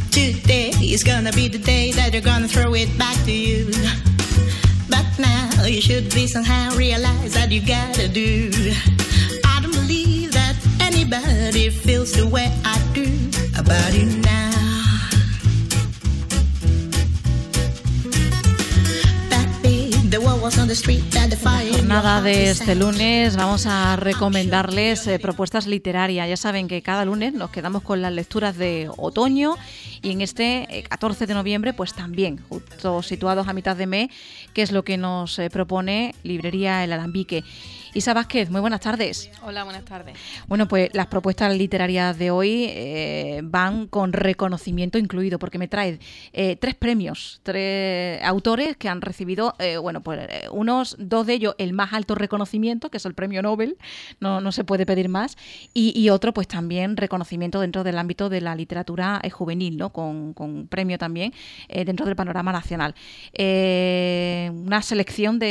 Today is gonna be the day that you're gonna throw it back to you. But now you should be somehow realize that you gotta do. I don't believe that anybody feels the way I do about you now. Jornada de este lunes vamos a recomendarles propuestas literarias. Ya saben que cada lunes nos quedamos con las lecturas de otoño y en este 14 de noviembre pues también, justo situados a mitad de mes, que es lo que nos propone Librería El Alambique. Isa Vázquez, muy buenas tardes. Hola, buenas tardes. Bueno, pues las propuestas literarias de hoy van con reconocimiento incluido, porque me trae 3 premios, 3 autores que han recibido, dos de ellos el más alto reconocimiento, que es el premio Nobel, no se puede pedir más, y otro pues también reconocimiento dentro del ámbito de la literatura juvenil, ¿no? Con premio también dentro del panorama nacional. Una selección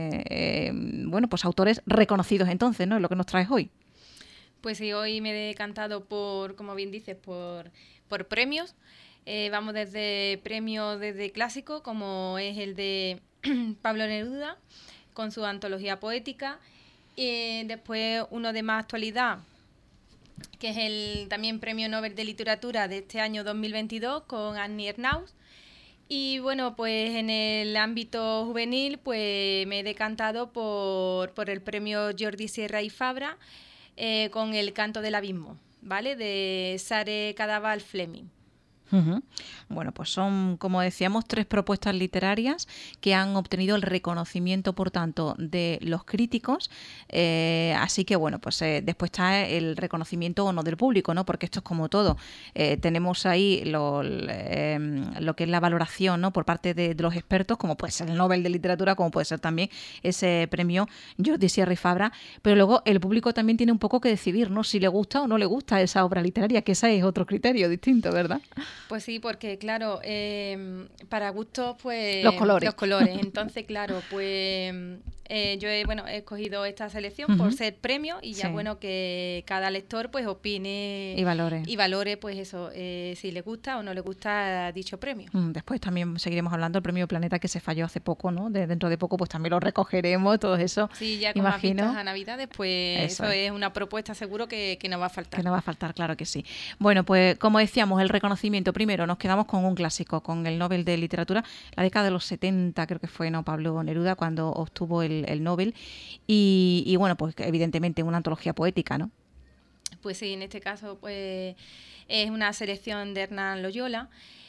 de autores reconocidos entonces, ¿no? Es lo que nos traes hoy. Pues sí, hoy me he decantado por, como bien dices, por premios. Vamos desde premios desde clásico, como es el de Pablo Neruda, con su antología poética. Después uno de más actualidad, que es el también Premio Nobel de Literatura de este año 2022, con Annie Ernaux. Y bueno, pues en el ámbito juvenil pues me he decantado por el premio Jordi Sierra y Fabra con El canto del abismo, ¿vale? De Sare Cadaval Fleming. Uh-huh. Bueno, pues son, como decíamos, 3 propuestas literarias que han obtenido el reconocimiento, por tanto, de los críticos. Así que, bueno, pues después está el reconocimiento o no del público, ¿no? Porque esto es como todo. Tenemos ahí lo que es la valoración, ¿no? Por parte de los expertos, como puede ser el Nobel de Literatura, como puede ser también ese premio Jordi Sierra y Fabra. Pero luego el público también tiene un poco que decidir, ¿no? Si le gusta o no le gusta esa obra literaria, que ese es otro criterio distinto, ¿verdad? Pues sí, porque claro, para gustos, pues... Los colores. Entonces, claro, pues yo he escogido esta selección por ser premio y ya, bueno, que cada lector pues opine y valore pues eso, si le gusta o no le gusta dicho premio. Después también seguiremos hablando del premio Planeta, que se falló hace poco, ¿no? Dentro de poco pues también lo recogeremos, todo eso. Sí, ya con las vistas a Navidades, pues eso es una propuesta seguro que no va a faltar. Que no va a faltar, claro que sí. Bueno, pues como decíamos, el reconocimiento primero, nos quedamos con un clásico, con el Nobel de Literatura, la década de los 70 creo que fue, ¿no? Pablo Neruda, cuando obtuvo el Nobel, y bueno, pues evidentemente una antología poética, ¿no? Pues sí, en este caso pues es una selección de Hernán Loyola,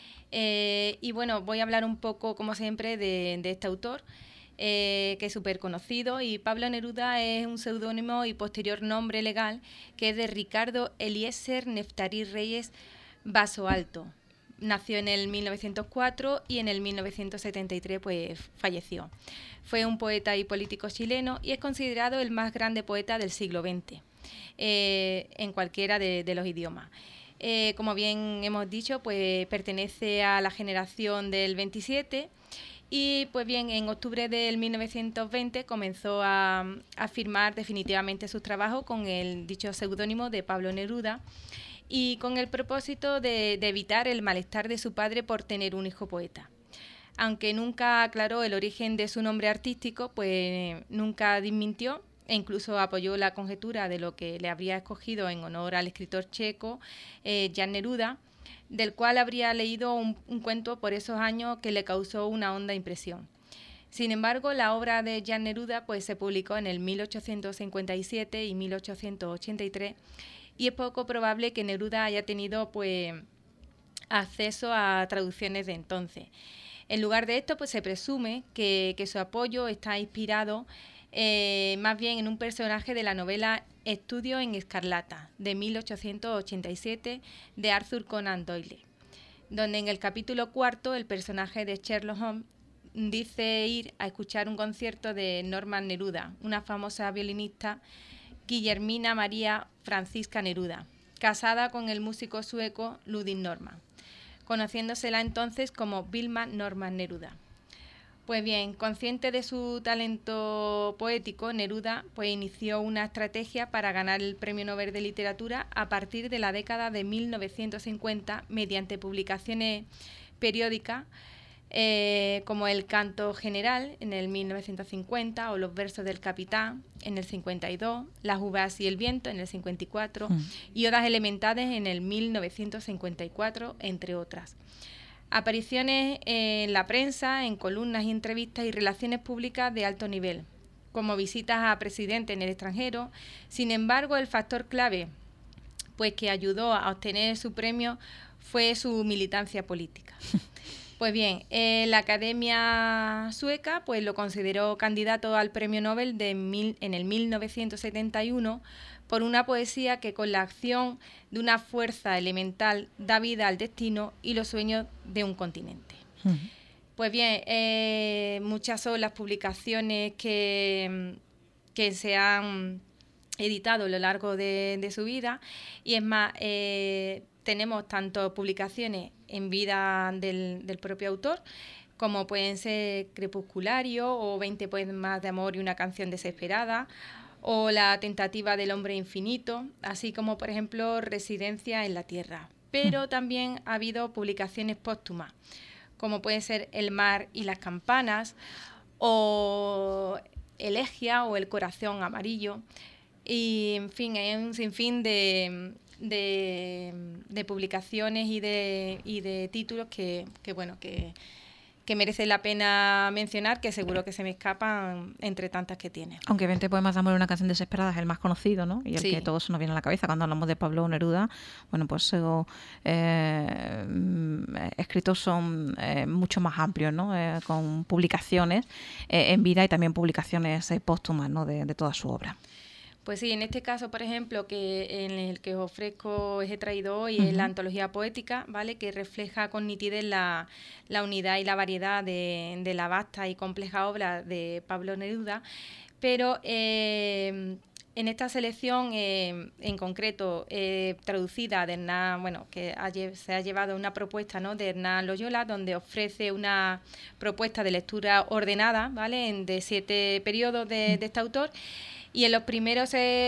y bueno, voy a hablar un poco, como siempre, de este autor, que es súper conocido, y Pablo Neruda es un seudónimo y posterior nombre legal que es de Ricardo Eliezer Neftarí Reyes Basoalto. Nació en el 1904 y en el 1973 pues falleció. Fue un poeta y político chileno y es considerado el más grande poeta del siglo XX, en cualquiera de los idiomas. Como bien hemos dicho, pues pertenece a la generación del 27 y pues bien, en octubre del 1920 comenzó a firmar definitivamente sus trabajos con el dicho seudónimo de Pablo Neruda, y con el propósito de evitar el malestar de su padre por tener un hijo poeta. Aunque nunca aclaró el origen de su nombre artístico, pues nunca desmintió e incluso apoyó la conjetura de lo que le habría escogido en honor al escritor checo Jan Neruda, del cual habría leído un cuento por esos años que le causó una honda impresión. Sin embargo, la obra de Jan Neruda pues, se publicó en el 1857 y 1883, y es poco probable que Neruda haya tenido pues, acceso a traducciones de entonces. En lugar de esto, pues se presume que su apoyo está inspirado más bien en un personaje de la novela Estudio en Escarlata, de 1887, de Arthur Conan Doyle, donde en el capítulo 4 el personaje de Sherlock Holmes dice ir a escuchar un concierto de Norman Neruda, una famosa violinista, Guillermina María Francisca Neruda, casada con el músico sueco Ludwig Norman, conociéndosela entonces como Vilma Norman Neruda. Pues bien, consciente de su talento poético, Neruda pues inició una estrategia para ganar el Premio Nobel de Literatura a partir de la década de 1950 mediante publicaciones periódicas como el Canto General en el 1950 o los Versos del Capitán en el 52, Las uvas y el viento en el 54 y Odas elementales en el 1954, entre otras. Apariciones en la prensa, en columnas y entrevistas y relaciones públicas de alto nivel, como visitas a presidentes en el extranjero. Sin embargo, el factor clave pues, que ayudó a obtener su premio fue su militancia política. Pues bien, la Academia Sueca pues, lo consideró candidato al Premio Nobel en el 1971 por una poesía que con la acción de una fuerza elemental da vida al destino y los sueños de un continente. Pues bien, muchas son las publicaciones que se han editado a lo largo de su vida y es más, tenemos tanto publicaciones en vida del propio autor, como pueden ser Crepusculario o 20 poemas de amor y una canción desesperada, o La tentativa del hombre infinito, así como, por ejemplo, Residencia en la Tierra. Pero también ha habido publicaciones póstumas, como pueden ser El mar y las campanas, o Elegia o El corazón amarillo. Y, en fin, hay un sinfín de publicaciones y de títulos que merece la pena mencionar, que seguro que se me escapan entre tantas que tiene. Aunque 20 poemas de amor y una canción desesperada es el más conocido, ¿no? Y el que todos nos viene a la cabeza cuando hablamos de Pablo Neruda. Bueno, pues escritos son mucho más amplios, ¿no? Con publicaciones en vida y también publicaciones póstumas, ¿no? de toda su obra. Pues sí, en este caso, por ejemplo, en el que os ofrezco, he traído hoy, es la antología poética, ¿vale? Que refleja con nitidez la unidad y la variedad de la vasta y compleja obra de Pablo Neruda, pero en esta selección en concreto traducida de Hernán, bueno, que se ha llevado una propuesta, ¿no? De Hernán Loyola, donde ofrece una propuesta de lectura ordenada, ¿vale? De 7 periodos de este autor. Y en los primeros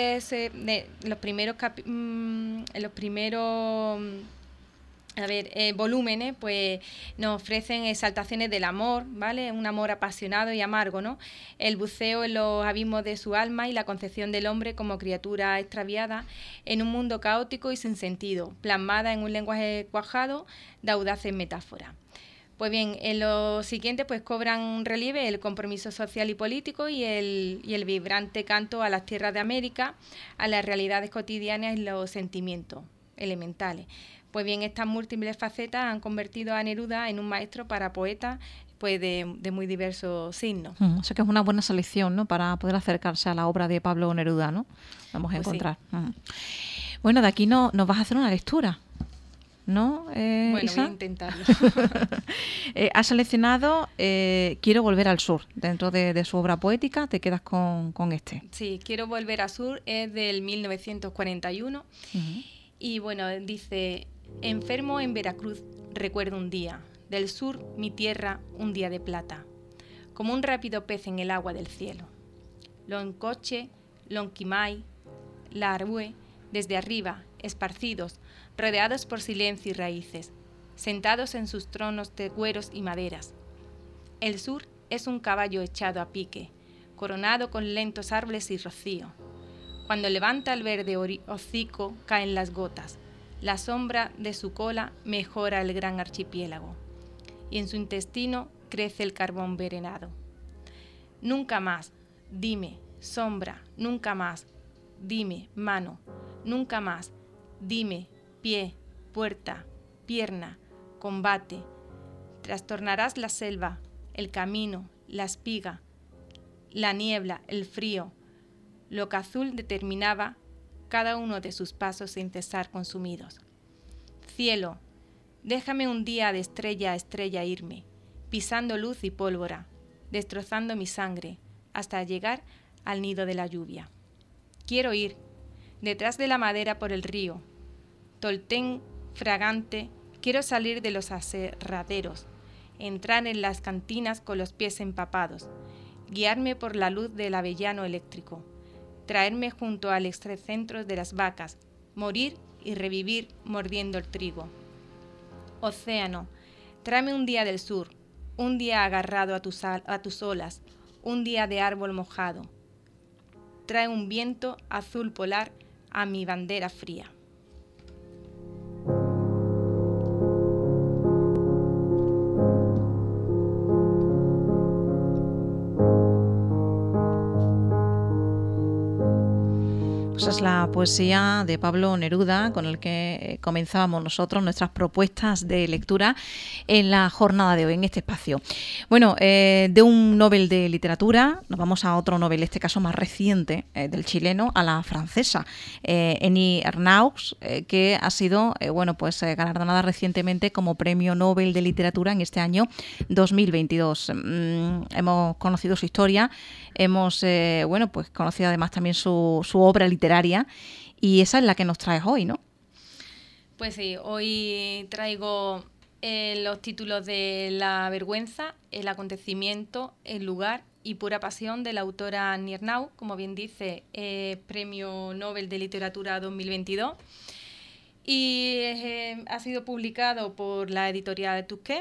volúmenes, pues nos ofrecen exaltaciones del amor, ¿vale? Un amor apasionado y amargo, ¿no? El buceo en los abismos de su alma y la concepción del hombre como criatura extraviada en un mundo caótico y sin sentido, plasmada en un lenguaje cuajado de audaces metáforas. Pues bien, en lo siguiente pues cobran relieve el compromiso social y político y el vibrante canto a las tierras de América, a las realidades cotidianas y los sentimientos elementales. Pues bien, estas múltiples facetas han convertido a Neruda en un maestro para poetas pues de muy diversos signos. O sea que es una buena selección, ¿no? Para poder acercarse a la obra de Pablo Neruda, ¿no? Vamos a encontrar. Sí. Bueno, de aquí nos vas a hacer una lectura, ¿no, bueno, Isa? voy a intentarlo. Has seleccionado Quiero volver al sur. Dentro de su obra poética te quedas con este. Sí, Quiero volver al sur es del 1941 y bueno, dice: enfermo en Veracruz recuerdo un día, del sur mi tierra un día de plata, como un rápido pez en el agua del cielo. Loncoche, Lonquimay, La Arue, desde arriba, esparcidos, rodeados por silencio y raíces, sentados en sus tronos de cueros y maderas. El sur es un caballo echado a pique, coronado con lentos árboles y rocío. Cuando levanta el verde hocico caen las gotas, la sombra de su cola mejora el gran archipiélago, y en su intestino crece el carbón verenado. Nunca más, dime, sombra, nunca más, dime, mano, nunca más, dime, pie, puerta, pierna, combate. Trastornarás la selva, el camino, la espiga, la niebla, el frío, lo que azul determinaba cada uno de sus pasos sin cesar consumidos. Cielo, déjame un día de estrella a estrella irme, pisando luz y pólvora, destrozando mi sangre, hasta llegar al nido de la lluvia. Quiero ir, detrás de la madera por el río, toltén fragante, quiero salir de los aserraderos, entrar en las cantinas con los pies empapados, guiarme por la luz del avellano eléctrico, traerme junto al excentro de las vacas, morir y revivir mordiendo el trigo. Océano, tráeme un día del sur, un día agarrado a tus olas, un día de árbol mojado. Trae un viento azul polar a mi bandera fría. Es la poesía de Pablo Neruda con el que comenzábamos nosotros nuestras propuestas de lectura en la jornada de hoy, en este espacio. Bueno, de un Nobel de literatura nos vamos a otro Nobel, en este caso más reciente, del chileno a la francesa, Henny Ernaux, que ha sido galardonada recientemente como Premio Nobel de Literatura en este año 2022. Hemos conocido su historia, hemos conocido además también su obra literaria, y esa es la que nos traes hoy, ¿no? Pues sí, hoy traigo los títulos de La vergüenza, El acontecimiento, El lugar y Pura pasión de la autora Henny Ernaux, como bien dice, Premio Nobel de Literatura 2022, y ha sido publicado por la editorial Tusquets.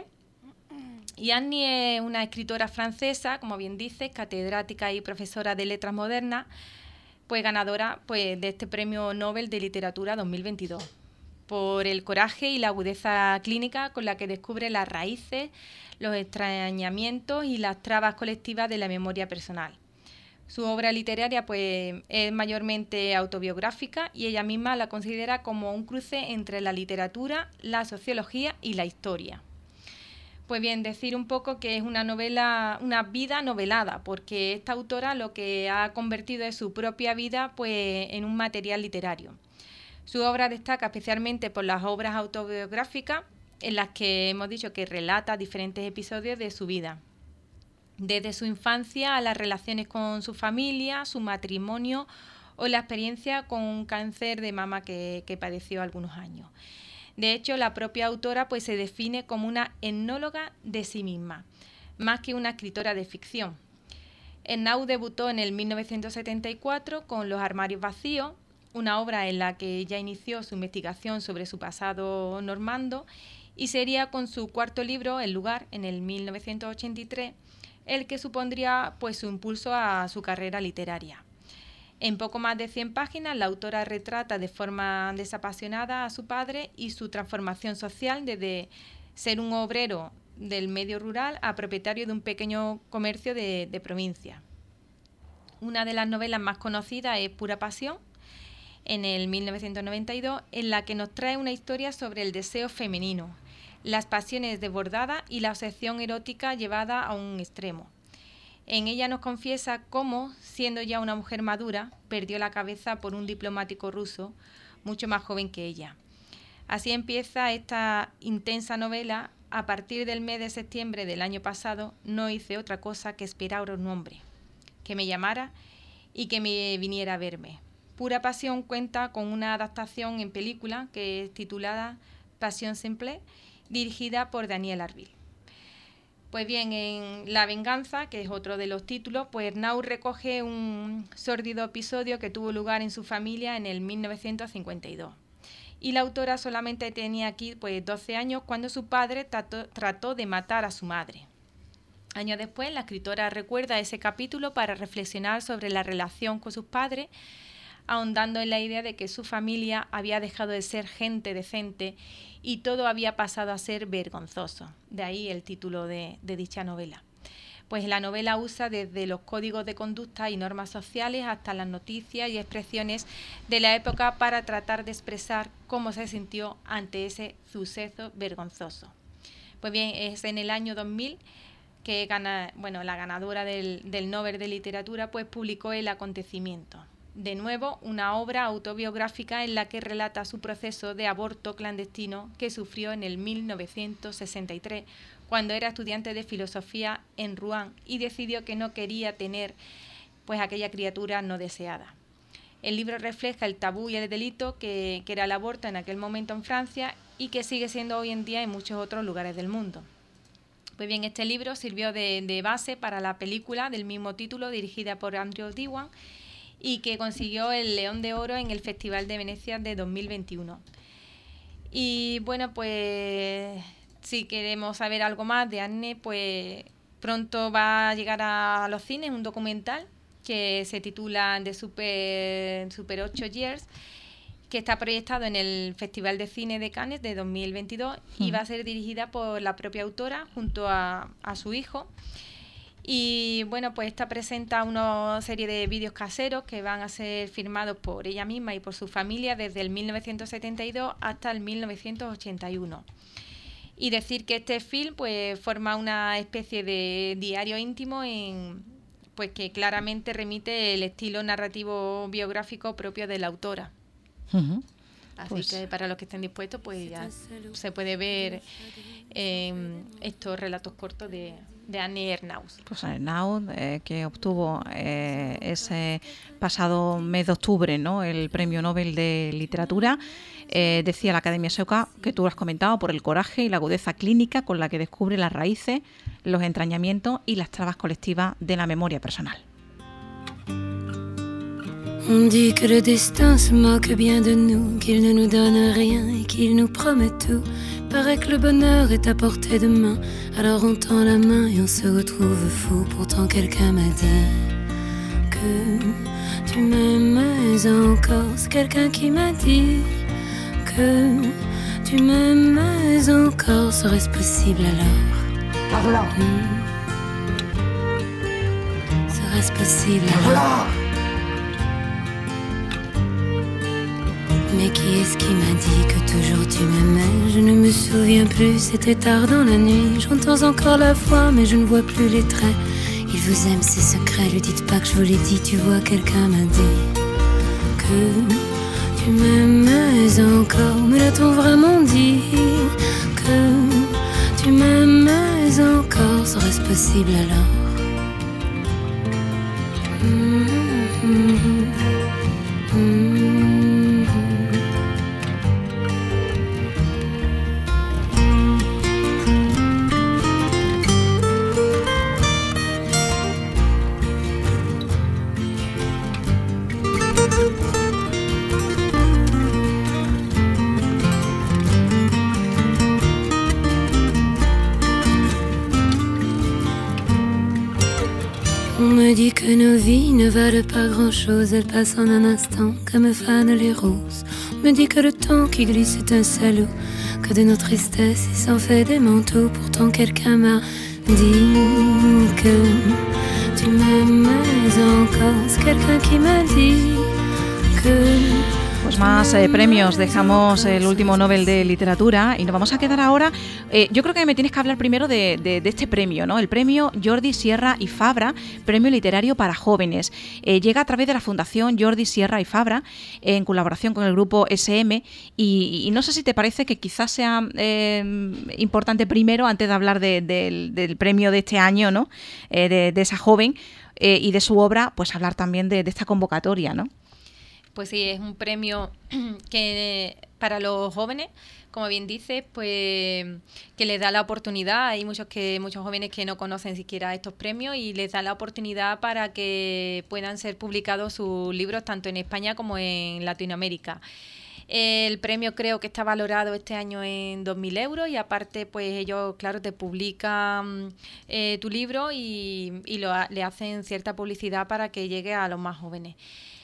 Y Henny es una escritora francesa, como bien dice, catedrática y profesora de letras modernas, pues ganadora de este Premio Nobel de Literatura 2022, por el coraje y la agudeza clínica con la que descubre las raíces, los extrañamientos y las trabas colectivas de la memoria personal. Su obra literaria es mayormente autobiográfica y ella misma la considera como un cruce entre la literatura, la sociología y la historia. Pues bien, decir un poco que es una novela, una vida novelada, porque esta autora lo que ha convertido es su propia vida en un material literario. Su obra destaca especialmente por las obras autobiográficas, en las que hemos dicho que relata diferentes episodios de su vida, desde su infancia a las relaciones con su familia, su matrimonio o la experiencia con un cáncer de mama que padeció algunos años. De hecho, la propia autora se define como una etnóloga de sí misma, más que una escritora de ficción. Ernaux debutó en el 1974 con Los armarios vacíos, una obra en la que ella inició su investigación sobre su pasado normando, y sería con su cuarto libro, El lugar, en el 1983, el que supondría su impulso a su carrera literaria. En poco más de 100 páginas, la autora retrata de forma desapasionada a su padre y su transformación social desde ser un obrero del medio rural a propietario de un pequeño comercio de provincia. Una de las novelas más conocidas es Pura pasión, en el 1992, en la que nos trae una historia sobre el deseo femenino, las pasiones desbordadas y la obsesión erótica llevada a un extremo. En ella nos confiesa cómo, siendo ya una mujer madura, perdió la cabeza por un diplomático ruso mucho más joven que ella. Así empieza esta intensa novela. A partir del mes de septiembre del año pasado no hice otra cosa que esperar a un hombre, que me llamara y que me viniera a verme. Pura pasión cuenta con una adaptación en película que es titulada Passion simple, dirigida por Daniel Arvil. Pues bien, en La venganza, que es otro de los títulos, Ernaux recoge un sórdido episodio que tuvo lugar en su familia en el 1952. Y la autora solamente tenía aquí 12 años cuando su padre trató de matar a su madre. Años después, la escritora recuerda ese capítulo para reflexionar sobre la relación con sus padres, ahondando en la idea de que su familia había dejado de ser gente decente y todo había pasado a ser vergonzoso. De ahí el título de dicha novela. Pues la novela usa desde los códigos de conducta y normas sociales hasta las noticias y expresiones de la época para tratar de expresar cómo se sintió ante ese suceso vergonzoso. Pues bien, es en el año 2000 que la ganadora del Nobel de Literatura publicó El acontecimiento. De nuevo, una obra autobiográfica en la que relata su proceso de aborto clandestino que sufrió en el 1963, cuando era estudiante de filosofía en Rouen y decidió que no quería tener aquella criatura no deseada. El libro refleja el tabú y el delito que era el aborto en aquel momento en Francia y que sigue siendo hoy en día en muchos otros lugares del mundo. Pues bien, este libro sirvió de base para la película del mismo título, dirigida por Andrew Diwan, y que consiguió el León de Oro en el Festival de Venecia de 2021. Y bueno, pues si queremos saber algo más de Anne, pues pronto va a llegar a los cines un documental que se titula The Super 8 Years, que está proyectado en el Festival de Cine de Cannes de 2022 y va a ser dirigida por la propia autora junto a su hijo. Y bueno, pues esta presenta una serie de vídeos caseros que van a ser filmados por ella misma y por su familia desde el 1972 hasta el 1981. Y decir que este film pues forma una especie de diario íntimo pues que claramente remite el estilo narrativo biográfico propio de la autora. Uh-huh. Así pues, que para los que estén dispuestos, pues ya se puede ver estos relatos cortos de Anne Ernaux. Pues Ernaux, que obtuvo ese pasado mes de octubre, ¿no?, el Premio Nobel de Literatura. Decía la Academia Sueca, que tú lo has comentado, por el coraje y la agudeza clínica con la que descubre las raíces, los entrañamientos y las trabas colectivas de la memoria personal. On dit que le destin se moque bien de nous, qu'il ne nous donne rien et qu'il nous promet tout. Paraît que le bonheur est à portée de main, alors on tend la main et on se retrouve fou. Pourtant quelqu'un m'a dit que tu m'aimes encore. C'est quelqu'un qui m'a dit que tu m'aimes encore. Serait-ce possible alors? Carla. Serait-ce possible alors? Mais qui est-ce qui m'a dit que toujours tu m'aimais? Je ne me souviens plus, c'était tard dans la nuit. J'entends encore la voix, mais je ne vois plus les traits. Il vous aime, ses secrets, lui dites pas que je vous l'ai dit. Tu vois, quelqu'un m'a dit que tu m'aimais encore. Me l'a-t-on vraiment dit que tu m'aimais encore? Serait-ce possible alors? On me dit que nos vies ne valent pas grand-chose, elles passent en un instant comme fanent les roses. On me dit que le temps qui glisse est un salaud, que de nos tristesses il s'en fait des manteaux. Pourtant quelqu'un m'a dit que tu m'aimais encore. C'est quelqu'un qui m'a dit que... Pues más premios, dejamos el último Nobel de Literatura y nos vamos a quedar ahora. Yo creo que me tienes que hablar primero de este premio, ¿no? El premio Jordi Sierra y Fabra, premio literario para jóvenes. Llega a través de la Fundación Jordi Sierra y Fabra, en colaboración con el grupo SM, y no sé si te parece que quizás sea importante primero, antes de hablar del premio de este año, ¿no? De esa joven y de su obra, pues hablar también de esta convocatoria, ¿no? Pues sí, es un premio que para los jóvenes, como bien dices, pues que les da la oportunidad. Hay muchos jóvenes que no conocen siquiera estos premios y les da la oportunidad para que puedan ser publicados sus libros tanto en España como en Latinoamérica. El premio creo que está valorado este año en 2.000 euros y aparte pues ellos, claro, te publican tu libro y le hacen cierta publicidad para que llegue a los más jóvenes.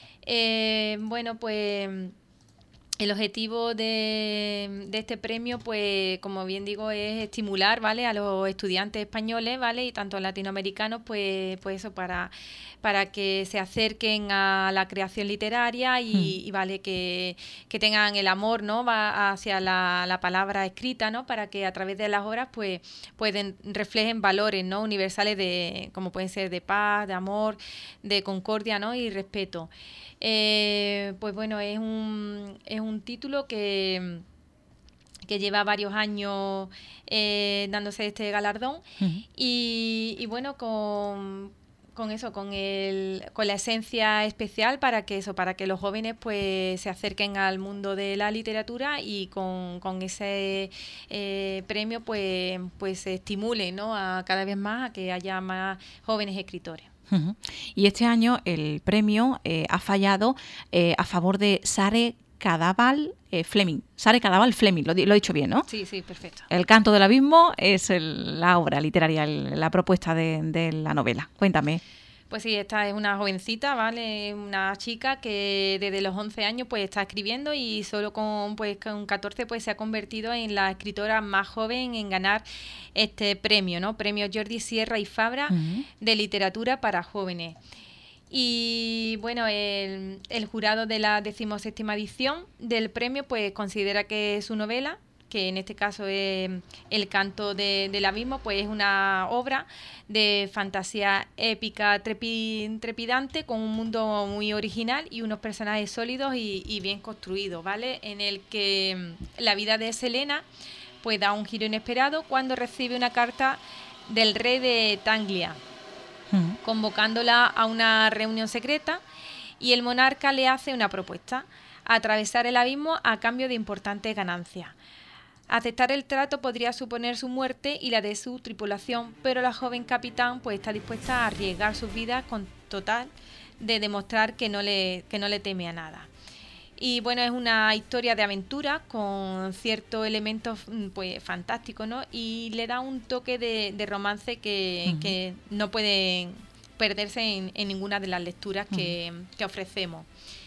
Bueno, pues el objetivo de este premio, pues como bien digo, es estimular, ¿vale?, a los estudiantes españoles, ¿vale?, y tanto latinoamericanos, pues eso, para que se acerquen a la creación literaria y vale, que tengan el amor, ¿no?, hacia la palabra escrita, ¿no?, para que a través de las obras pues reflejen valores, ¿no?, universales como pueden ser de paz, de amor, de concordia, ¿no?, y respeto. Pues bueno, es un título que lleva varios años dándose este galardón y bueno, con la esencia especial para que los jóvenes pues se acerquen al mundo de la literatura y con ese premio pues se estimule, ¿no?, a cada vez más a que haya más jóvenes escritores. Uh-huh. Y este año el premio ha fallado a favor de Sare Cadaval Fleming. Sare Cadaval Fleming, lo he dicho bien, ¿no? Sí, perfecto. El canto del abismo es la obra literaria, la propuesta de la novela. Cuéntame. Pues sí, esta es una jovencita, ¿vale? Una chica que desde los 11 años pues está escribiendo y solo con 14 pues se ha convertido en la escritora más joven en ganar este premio, ¿no? Premio Jordi Sierra y Fabra de literatura para jóvenes. Y bueno, el jurado de la 17ª edición del premio pues considera que su novela, que en este caso es El canto del abismo, pues es una obra de fantasía épica trepidante, con un mundo muy original y unos personajes sólidos y bien construidos, ¿vale? En el que la vida de Selena pues da un giro inesperado cuando recibe una carta del rey de Tanglia, convocándola a una reunión secreta, y el monarca le hace una propuesta: atravesar el abismo a cambio de importantes ganancias. Aceptar el trato podría suponer su muerte y la de su tripulación, pero la joven capitán pues está dispuesta a arriesgar sus vidas con total de demostrar que no le teme a nada. Y bueno, es una historia de aventura con ciertos elementos pues fantásticos, ¿no? Y le da un toque de romance que no puede perderse en ninguna de las lecturas que ofrecemos.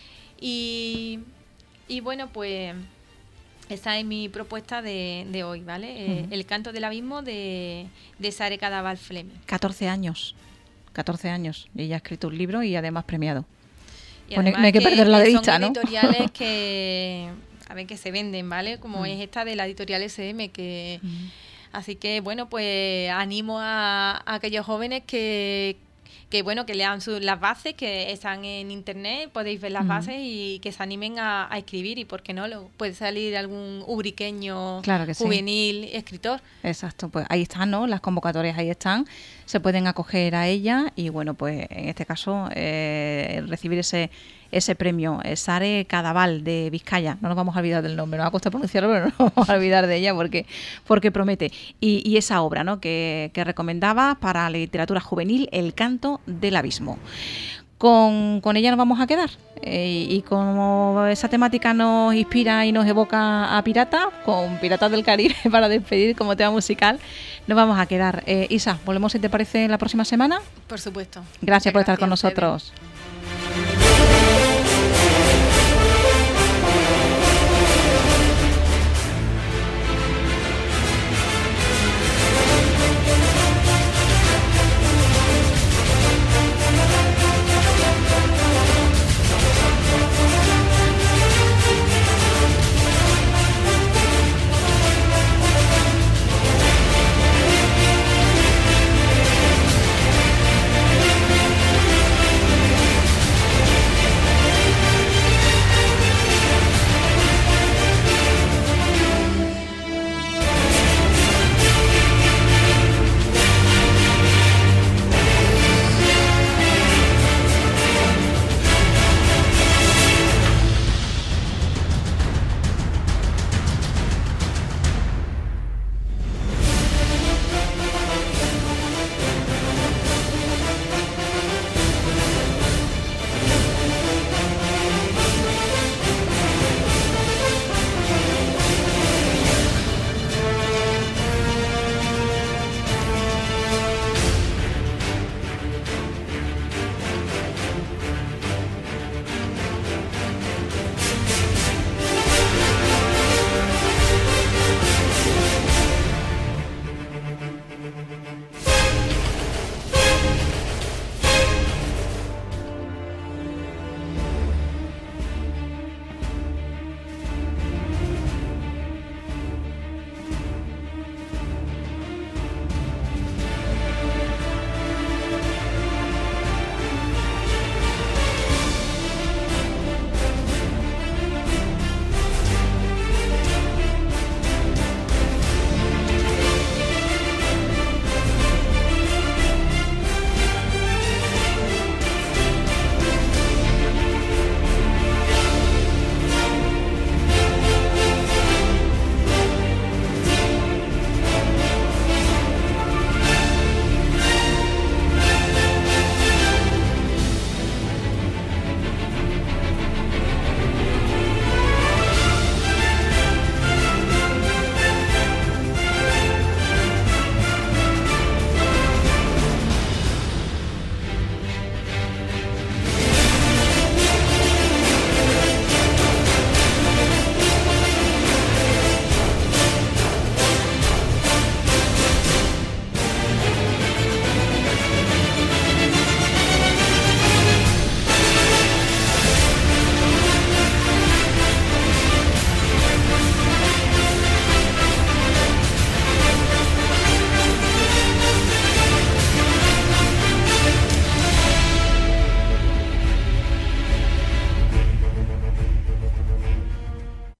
Y bueno, pues esa es mi propuesta de hoy, ¿vale? El canto del abismo de Sare Cadaval Fleming. 14 años. Y ella ha escrito un libro y además premiado. Y pues no hay que perderla de vista, ¿no? Son editoriales que se venden, ¿vale? Como es esta de la editorial SM, que así que bueno, pues animo a aquellos jóvenes que lean las bases que están en internet, podéis ver las bases y que se animen a escribir, y por qué no, puede salir algún ubriqueño, claro que juvenil, escritor. Exacto, pues ahí están, ¿no? Las convocatorias ahí están, se pueden acoger a ella y bueno, pues en este caso recibir ese premio. Sare Cadaval de Vizcaya, no nos vamos a olvidar del nombre, nos ha costado pronunciarlo, pero no nos vamos a olvidar de ella porque promete. Y esa obra, ¿no?, que recomendaba para la literatura juvenil, El canto del abismo. Con ella nos vamos a quedar, y como esa temática nos inspira y nos evoca a Pirata, con Piratas del Caribe para despedir como tema musical, nos vamos a quedar. Isa, volvemos, si te parece, la próxima semana. Por supuesto. Gracias por estar con nosotros.